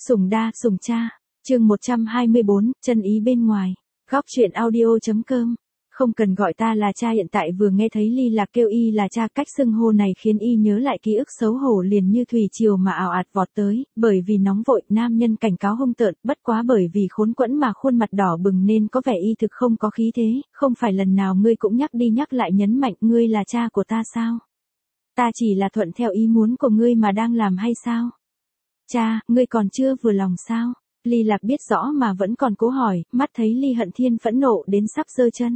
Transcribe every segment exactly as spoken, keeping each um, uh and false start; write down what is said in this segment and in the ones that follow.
Sủng đa, sủng cha. Chương một trăm hai mươi bốn, chân ý bên ngoài. Góc truyện audio.com. Không cần gọi ta là cha. Hiện tại vừa nghe thấy Ly Lạc kêu y là cha, cách xưng hô này khiến y nhớ lại ký ức xấu hổ liền như thủy triều mà ào ạt vọt tới, bởi vì nóng vội, nam nhân cảnh cáo hung tợn, bất quá bởi vì khốn quẫn mà khuôn mặt đỏ bừng nên có vẻ y thực không có khí thế, không phải lần nào ngươi cũng nhắc đi nhắc lại nhấn mạnh ngươi là cha của ta sao? Ta chỉ là thuận theo ý muốn của ngươi mà đang làm hay sao? Cha, ngươi còn chưa vừa lòng sao? Ly Lạc biết rõ mà vẫn còn cố hỏi, mắt thấy Ly Hận Thiên phẫn nộ đến sắp giơ chân.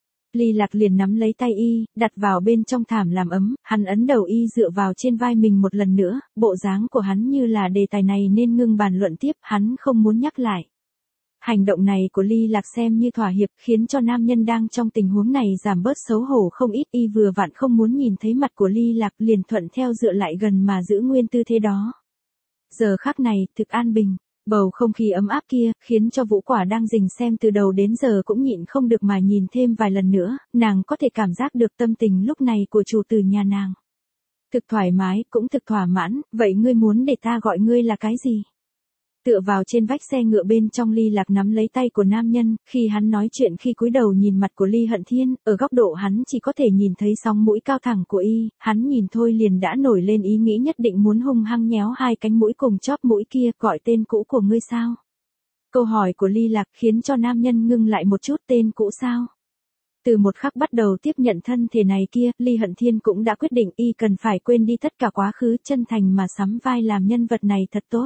Ly Lạc liền nắm lấy tay y, đặt vào bên trong thảm làm ấm, hắn ấn đầu y dựa vào trên vai mình một lần nữa, bộ dáng của hắn như là đề tài này nên ngưng bàn luận tiếp, hắn không muốn nhắc lại. Hành động này của Ly Lạc xem như thỏa hiệp, khiến cho nam nhân đang trong tình huống này giảm bớt xấu hổ không ít. Y vừa vặn không muốn nhìn thấy mặt của Ly Lạc liền thuận theo dựa lại gần mà giữ nguyên tư thế đó. Giờ khắc này, thực an bình. Bầu không khí ấm áp kia, khiến cho Vũ Quả đang rình xem từ đầu đến giờ cũng nhịn không được mà nhìn thêm vài lần nữa, nàng có thể cảm giác được tâm tình lúc này của chủ tử nhà nàng. Thực thoải mái, cũng thực thỏa mãn, vậy ngươi muốn để ta gọi ngươi là cái gì? Tựa vào trên vách xe ngựa bên trong, Ly Lạc nắm lấy tay của nam nhân, khi hắn nói chuyện khi cúi đầu nhìn mặt của Ly Hận Thiên, ở góc độ hắn chỉ có thể nhìn thấy sóng mũi cao thẳng của y, hắn nhìn thôi liền đã nổi lên ý nghĩ nhất định muốn hung hăng nhéo hai cánh mũi cùng chóp mũi kia, gọi tên cũ của ngươi sao? Câu hỏi của Ly Lạc khiến cho nam nhân ngưng lại một chút, tên cũ sao? Từ một khắc bắt đầu tiếp nhận thân thể này kia, Ly Hận Thiên cũng đã quyết định y cần phải quên đi tất cả quá khứ, chân thành mà sắm vai làm nhân vật này thật tốt.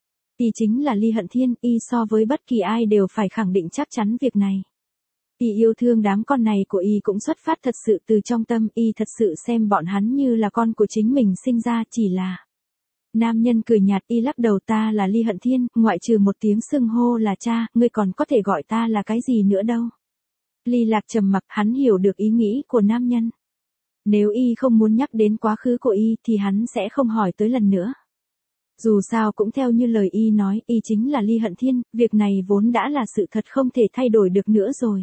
Y chính là Ly Hận Thiên, y so với bất kỳ ai đều phải khẳng định chắc chắn việc này. Y yêu thương đám con này của y cũng xuất phát thật sự từ trong tâm, y thật sự xem bọn hắn như là con của chính mình sinh ra, chỉ là... Nam nhân cười nhạt, y lắc đầu, ta là Ly Hận Thiên, ngoại trừ một tiếng xưng hô là cha, ngươi còn có thể gọi ta là cái gì nữa đâu. Ly Lạc trầm mặc, hắn hiểu được ý nghĩ của nam nhân. Nếu y không muốn nhắc đến quá khứ của y thì hắn sẽ không hỏi tới lần nữa. Dù sao cũng theo như lời y nói, y chính là Ly Hận Thiên, việc này vốn đã là sự thật không thể thay đổi được nữa rồi.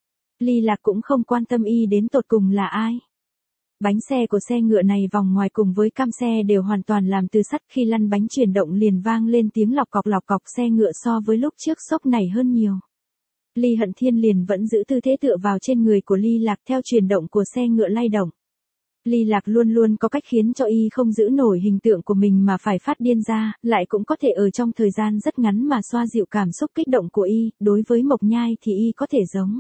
Ly Lạc cũng không quan tâm y đến tột cùng là ai. Bánh xe của xe ngựa này vòng ngoài cùng với cam xe đều hoàn toàn làm từ sắt, khi lăn bánh chuyển động liền vang lên tiếng lọc cọc lọc cọc, xe ngựa so với lúc trước sốc nảy hơn nhiều. Ly Hận Thiên liền vẫn giữ tư thế tựa vào trên người của Ly Lạc theo chuyển động của xe ngựa lay động. Ly Lạc luôn luôn có cách khiến cho y không giữ nổi hình tượng của mình mà phải phát điên ra, lại cũng có thể ở trong thời gian rất ngắn mà xoa dịu cảm xúc kích động của y, đối với Mộc Nhai thì y có thể giống.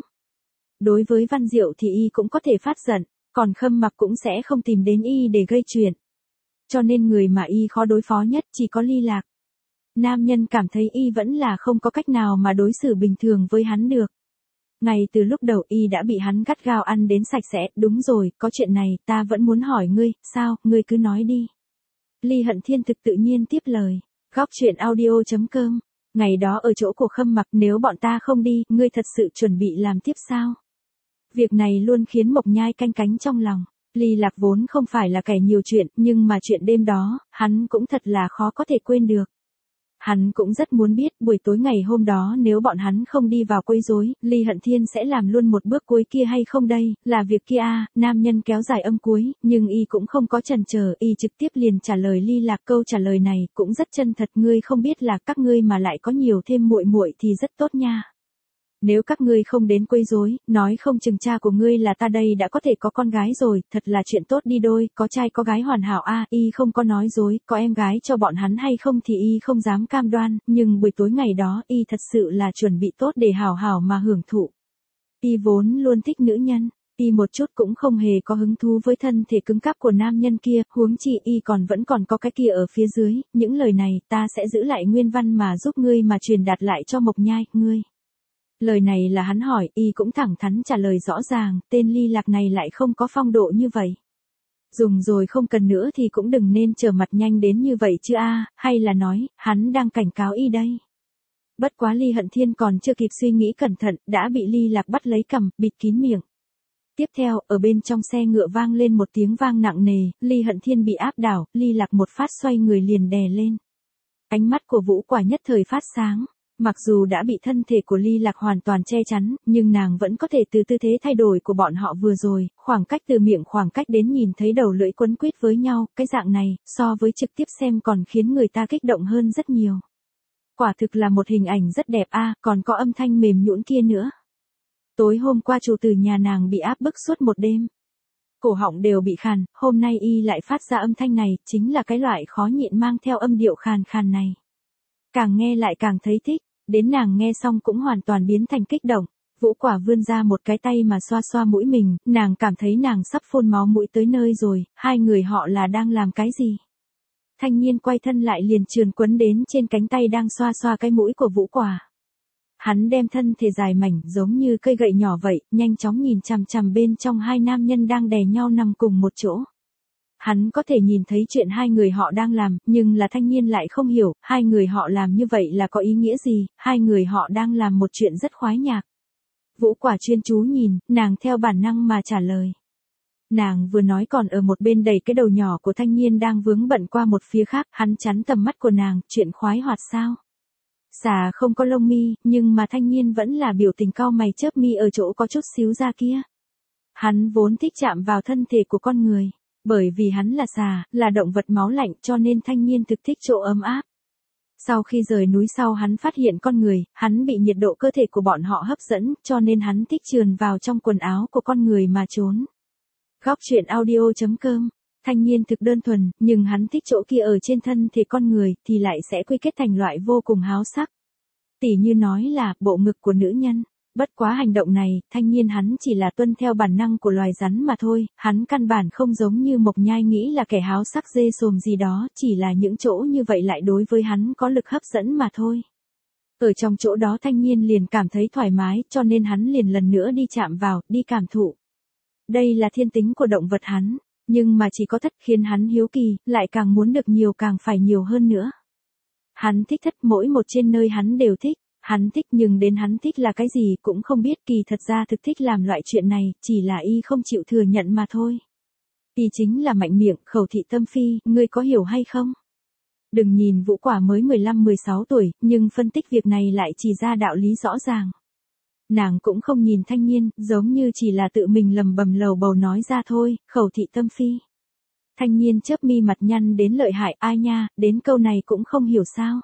Đối với Văn Diệu thì y cũng có thể phát giận, còn Khâm Mặc cũng sẽ không tìm đến y để gây chuyện. Cho nên người mà y khó đối phó nhất chỉ có Ly Lạc. Nam nhân cảm thấy y vẫn là không có cách nào mà đối xử bình thường với hắn được. Ngay từ lúc đầu y đã bị hắn gắt gao ăn đến sạch sẽ, đúng rồi, có chuyện này, ta vẫn muốn hỏi ngươi, sao, ngươi cứ nói đi. Ly Hận Thiên thực tự nhiên tiếp lời, góc truyện audio.com, ngày đó ở chỗ của Khâm Mặc, nếu bọn ta không đi, ngươi thật sự chuẩn bị làm tiếp sao? Việc này luôn khiến Mộc Nhai canh cánh trong lòng. Ly Lạc vốn không phải là kẻ nhiều chuyện, nhưng mà chuyện đêm đó, hắn cũng thật là khó có thể quên được. Hắn cũng rất muốn biết buổi tối ngày hôm đó nếu bọn hắn không đi vào quấy rối, Ly Hận Thiên sẽ làm luôn một bước cuối kia hay không đây, là việc kia à, nam nhân kéo dài âm cuối, nhưng y cũng không có chần chờ, y trực tiếp liền trả lời Ly Lạc. Câu trả lời này cũng rất chân thật, ngươi không biết là các ngươi mà lại có nhiều thêm muội muội thì rất tốt nha. Nếu các ngươi không đến quấy rối, nói không chừng cha của ngươi là ta đây đã có thể có con gái rồi, thật là chuyện tốt đi đôi, có trai có gái hoàn hảo a. À, y không có nói dối, có em gái cho bọn hắn hay không thì y không dám cam đoan, nhưng buổi tối ngày đó y thật sự là chuẩn bị tốt để hảo hảo mà hưởng thụ. Y vốn luôn thích nữ nhân, y một chút cũng không hề có hứng thú với thân thể cứng cáp của nam nhân kia, huống chi y còn vẫn còn có cái kia ở phía dưới, những lời này ta sẽ giữ lại nguyên văn mà giúp ngươi mà truyền đạt lại cho Mộc Nhai, ngươi. Lời này là hắn hỏi, y cũng thẳng thắn trả lời rõ ràng, tên Ly Lạc này lại không có phong độ như vậy. Dùng rồi không cần nữa thì cũng đừng nên trở mặt nhanh đến như vậy chứ a, hay là nói, hắn đang cảnh cáo y đây. Bất quá Ly Hận Thiên còn chưa kịp suy nghĩ cẩn thận, đã bị Ly Lạc bắt lấy cằm, bịt kín miệng. Tiếp theo, ở bên trong xe ngựa vang lên một tiếng vang nặng nề, Ly Hận Thiên bị áp đảo, Ly Lạc một phát xoay người liền đè lên. Ánh mắt của Vũ Quả nhất thời phát sáng. Mặc dù đã bị thân thể của Ly Lạc hoàn toàn che chắn, nhưng nàng vẫn có thể từ tư thế thay đổi của bọn họ vừa rồi, khoảng cách từ miệng khoảng cách đến nhìn thấy đầu lưỡi quấn quýt với nhau, cái dạng này, so với trực tiếp xem còn khiến người ta kích động hơn rất nhiều. Quả thực là một hình ảnh rất đẹp a, còn có âm thanh mềm nhũn kia nữa. Tối hôm qua chủ từ nhà nàng bị áp bức suốt một đêm. Cổ họng đều bị khàn, hôm nay y lại phát ra âm thanh này, chính là cái loại khó nhịn mang theo âm điệu khàn khàn này. Càng nghe lại càng thấy thích, đến nàng nghe xong cũng hoàn toàn biến thành kích động. Vũ Quả vươn ra một cái tay mà xoa xoa mũi mình, nàng cảm thấy nàng sắp phun máu mũi tới nơi rồi, hai người họ là đang làm cái gì? Thanh Niên quay thân lại liền trườn quấn đến trên cánh tay đang xoa xoa cái mũi của Vũ Quả. Hắn đem thân thể dài mảnh giống như cây gậy nhỏ vậy, nhanh chóng nhìn chằm chằm bên trong hai nam nhân đang đè nhau nằm cùng một chỗ. Hắn có thể nhìn thấy chuyện hai người họ đang làm, nhưng là Thanh Niên lại không hiểu, hai người họ làm như vậy là có ý nghĩa gì, hai người họ đang làm một chuyện rất khoái nhạc. Vũ Quả chuyên chú nhìn, nàng theo bản năng mà trả lời. Nàng vừa nói còn ở một bên đẩy cái đầu nhỏ của Thanh Niên đang vướng bận qua một phía khác, hắn chắn tầm mắt của nàng, chuyện khoái hoạt sao? Xà không có lông mi, nhưng mà Thanh Niên vẫn là biểu tình cau mày chớp mi ở chỗ có chút xíu da kia. Hắn vốn thích chạm vào thân thể của con người, bởi vì hắn là xà, là động vật máu lạnh cho nên Thanh Niên thực thích chỗ ấm áp. Sau khi rời núi sau hắn phát hiện con người, hắn bị nhiệt độ cơ thể của bọn họ hấp dẫn, cho nên hắn thích trườn vào trong quần áo của con người mà trốn. Góc truyện audio chấm com. Thanh Niên thực đơn thuần, nhưng hắn thích chỗ kia ở trên thân thể con người thì lại sẽ quy kết thành loại vô cùng háo sắc. Tỉ như nói là bộ ngực của nữ nhân. Bất quá hành động này, Thanh Niên hắn chỉ là tuân theo bản năng của loài rắn mà thôi, hắn căn bản không giống như Mộc Nhai nghĩ là kẻ háo sắc dê sồm gì đó, chỉ là những chỗ như vậy lại đối với hắn có lực hấp dẫn mà thôi. Ở trong chỗ đó Thanh Niên liền cảm thấy thoải mái, cho nên hắn liền lần nữa đi chạm vào, đi cảm thụ. Đây là thiên tính của động vật hắn, nhưng mà chỉ có thất khiến hắn hiếu kỳ, lại càng muốn được nhiều càng phải nhiều hơn nữa. Hắn thích thất, mỗi một trên nơi hắn đều thích. Hắn thích nhưng đến hắn thích là cái gì cũng không biết, kỳ thật ra thực thích làm loại chuyện này, chỉ là y không chịu thừa nhận mà thôi. Y chính là mạnh miệng, khẩu thị tâm phi, ngươi có hiểu hay không? Đừng nhìn Vũ Quả mới mười lăm mười sáu tuổi, nhưng phân tích việc này lại chỉ ra đạo lý rõ ràng. Nàng cũng không nhìn Thanh Niên, giống như chỉ là tự mình lầm bầm lầu bầu nói ra thôi, khẩu thị tâm phi. Thanh Niên chớp mi mặt nhăn đến lợi hại, ai nha, đến câu này cũng không hiểu sao.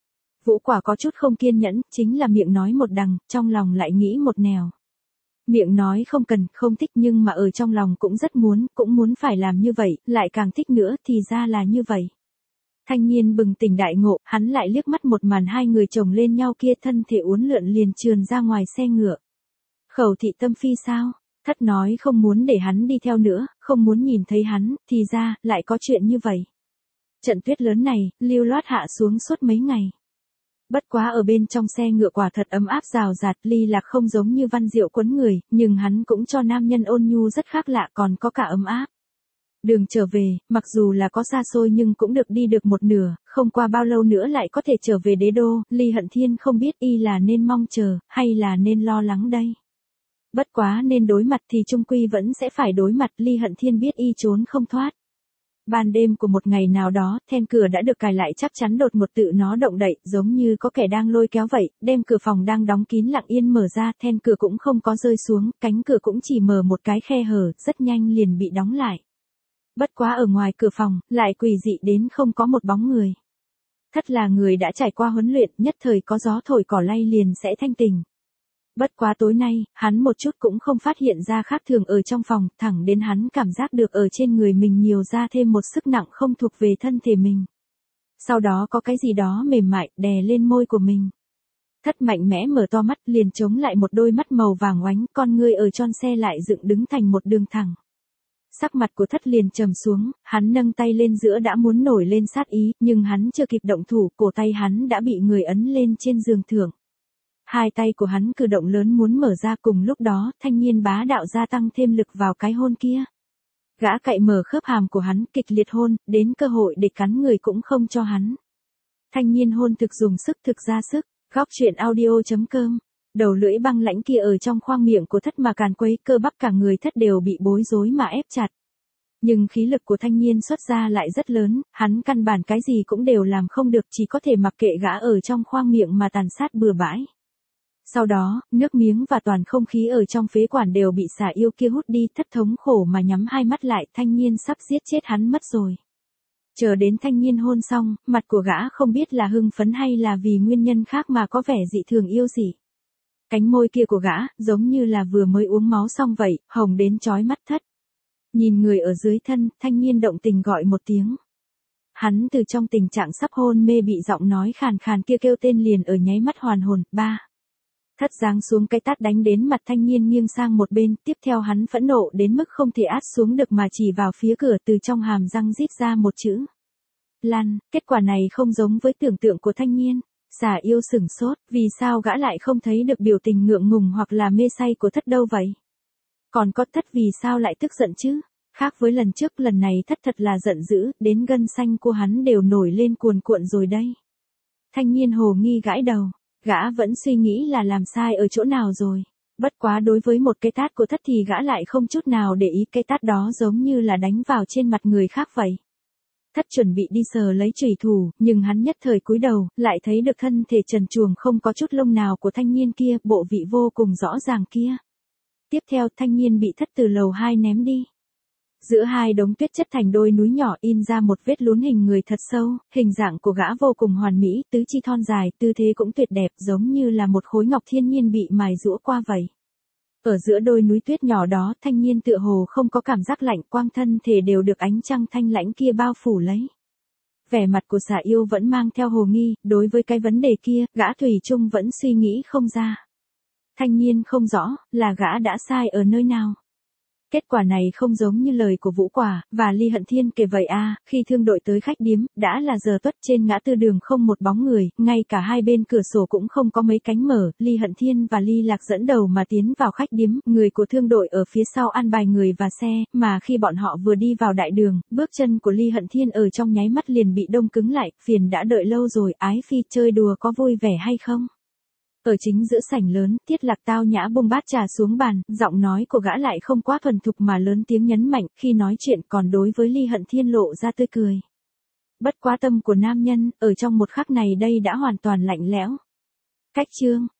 Vũ Quả có chút không kiên nhẫn, chính là miệng nói một đằng, trong lòng lại nghĩ một nẻo. Miệng nói không cần, không thích nhưng mà ở trong lòng cũng rất muốn, cũng muốn phải làm như vậy, lại càng thích nữa thì ra là như vậy. Thanh Niên bừng tỉnh đại ngộ, hắn lại liếc mắt một màn hai người chồng lên nhau kia, thân thể uốn lượn liền trườn ra ngoài xe ngựa. Khẩu thị tâm phi sao? Thất nói không muốn để hắn đi theo nữa, không muốn nhìn thấy hắn, thì ra, lại có chuyện như vậy. Trận tuyết lớn này, lưu loát hạ xuống suốt mấy ngày. Bất quá ở bên trong xe ngựa quả thật ấm áp rào rạt, Ly Lạc không giống như Văn Diệu quấn người, nhưng hắn cũng cho nam nhân ôn nhu rất khác lạ, còn có cả ấm áp. Đường trở về, mặc dù là có xa xôi nhưng cũng được đi được một nửa, không qua bao lâu nữa lại có thể trở về đế đô, Ly Hận Thiên không biết y là nên mong chờ, hay là nên lo lắng đây. Bất quá nên đối mặt thì chung quy vẫn sẽ phải đối mặt, Ly Hận Thiên biết y trốn không thoát. Ban đêm của một ngày nào đó, then cửa đã được cài lại chắc chắn đột một tự nó động đậy, giống như có kẻ đang lôi kéo vậy, đem cửa phòng đang đóng kín lặng yên mở ra, then cửa cũng không có rơi xuống, cánh cửa cũng chỉ mở một cái khe hở, rất nhanh liền bị đóng lại. Bất quá ở ngoài cửa phòng, lại quỷ dị đến không có một bóng người. Thất là người đã trải qua huấn luyện, nhất thời có gió thổi cỏ lay liền sẽ thanh tỉnh. Bất quá tối nay, hắn một chút cũng không phát hiện ra khác thường ở trong phòng, thẳng đến hắn cảm giác được ở trên người mình nhiều ra thêm một sức nặng không thuộc về thân thể mình. Sau đó có cái gì đó mềm mại, đè lên môi của mình. Thất mạnh mẽ mở to mắt liền chống lại một đôi mắt màu vàng oánh, con ngươi ở tròn xe lại dựng đứng thành một đường thẳng. Sắc mặt của thất liền trầm xuống, hắn nâng tay lên giữa đã muốn nổi lên sát ý, nhưng hắn chưa kịp động thủ, cổ tay hắn đã bị người ấn lên trên giường thượng. Hai tay của hắn cử động lớn muốn mở ra, cùng lúc đó, Thanh Niên bá đạo gia tăng thêm lực vào cái hôn kia. Gã cậy mở khớp hàm của hắn, kịch liệt hôn, đến cơ hội để cắn người cũng không cho hắn. Thanh Niên hôn thực dùng sức thực ra sức, góc truyện audio chấm com. Đầu lưỡi băng lãnh kia ở trong khoang miệng của thất mà càn quấy, cơ bắp cả người thất đều bị bối rối mà ép chặt. Nhưng khí lực của Thanh Niên xuất ra lại rất lớn, hắn căn bản cái gì cũng đều làm không được, chỉ có thể mặc kệ gã ở trong khoang miệng mà tàn sát bừa bãi. Sau đó, nước miếng và toàn không khí ở trong phế quản đều bị xà yêu kia hút đi, thất thống khổ mà nhắm hai mắt lại, Thanh Niên sắp giết chết hắn mất rồi. Chờ đến Thanh Nhiên hôn xong, mặt của gã không biết là hưng phấn hay là vì nguyên nhân khác mà có vẻ dị thường yêu dị. Cánh môi kia của gã, giống như là vừa mới uống máu xong vậy, hồng đến chói mắt thất. Nhìn người ở dưới thân, Thanh Nhiên động tình gọi một tiếng. Hắn từ trong tình trạng sắp hôn mê bị giọng nói khàn khàn kia kêu tên liền ở nháy mắt hoàn hồn, ba. Thất giáng xuống cái tát đánh đến mặt Thanh Nhiên nghiêng sang một bên, tiếp theo hắn phẫn nộ đến mức không thể át xuống được mà chỉ vào phía cửa từ trong hàm răng rít ra một chữ. Lan, kết quả này không giống với tưởng tượng của Thanh Nhiên. Xà yêu sửng sốt, vì sao gã lại không thấy được biểu tình ngượng ngùng hoặc là mê say của thất đâu vậy? Còn có thất vì sao lại tức giận chứ? Khác với lần trước, lần này thất thật là giận dữ, đến gân xanh của hắn đều nổi lên cuồn cuộn rồi đây. Thanh Nhiên hồ nghi gãi đầu, gã vẫn suy nghĩ là làm sai ở chỗ nào rồi. Bất quá đối với một cái tát của thất thì gã lại không chút nào để ý, cái tát đó giống như là đánh vào trên mặt người khác vậy. Thất chuẩn bị đi sờ lấy chùy thủ, nhưng hắn nhất thời cúi đầu, lại thấy được thân thể trần truồng không có chút lông nào của Thanh Nhiên kia, bộ vị vô cùng rõ ràng kia. Tiếp theo Thanh Nhiên bị thất từ lầu hai ném đi. Giữa hai đống tuyết chất thành đôi núi nhỏ in ra một vết lún hình người thật sâu, hình dạng của gã vô cùng hoàn mỹ, tứ chi thon dài, tư thế cũng tuyệt đẹp, giống như là một khối ngọc thiên nhiên bị mài giũa qua vậy. Ở giữa đôi núi tuyết nhỏ đó, Thanh Nhiên tựa hồ không có cảm giác lạnh, quang thân thể đều được ánh trăng thanh lãnh kia bao phủ lấy. Vẻ mặt của xà yêu vẫn mang theo hồ nghi, đối với cái vấn đề kia, gã thủy chung vẫn suy nghĩ không ra. Thanh Nhiên không rõ, là gã đã sai ở nơi nào. Kết quả này không giống như lời của Vũ Quả và Ly Hận Thiên kể vậy à, khi thương đội tới khách điếm, đã là giờ tuất, trên ngã tư đường không một bóng người, ngay cả hai bên cửa sổ cũng không có mấy cánh mở, Ly Hận Thiên và Ly Lạc dẫn đầu mà tiến vào khách điếm, người của thương đội ở phía sau an bài người và xe, mà khi bọn họ vừa đi vào đại đường, bước chân của Ly Hận Thiên ở trong nháy mắt liền bị đông cứng lại, phiền đã đợi lâu rồi, ái phi chơi đùa có vui vẻ hay không? Ở chính giữa sảnh lớn, Tiết Lạc tao nhã buông bát trà xuống bàn, giọng nói của gã lại không quá thuần thục mà lớn tiếng nhấn mạnh, khi nói chuyện còn đối với Ly Hận Thiên lộ ra tươi cười. Bất quá tâm của nam nhân, ở trong một khắc này đây đã hoàn toàn lạnh lẽo. Cách chương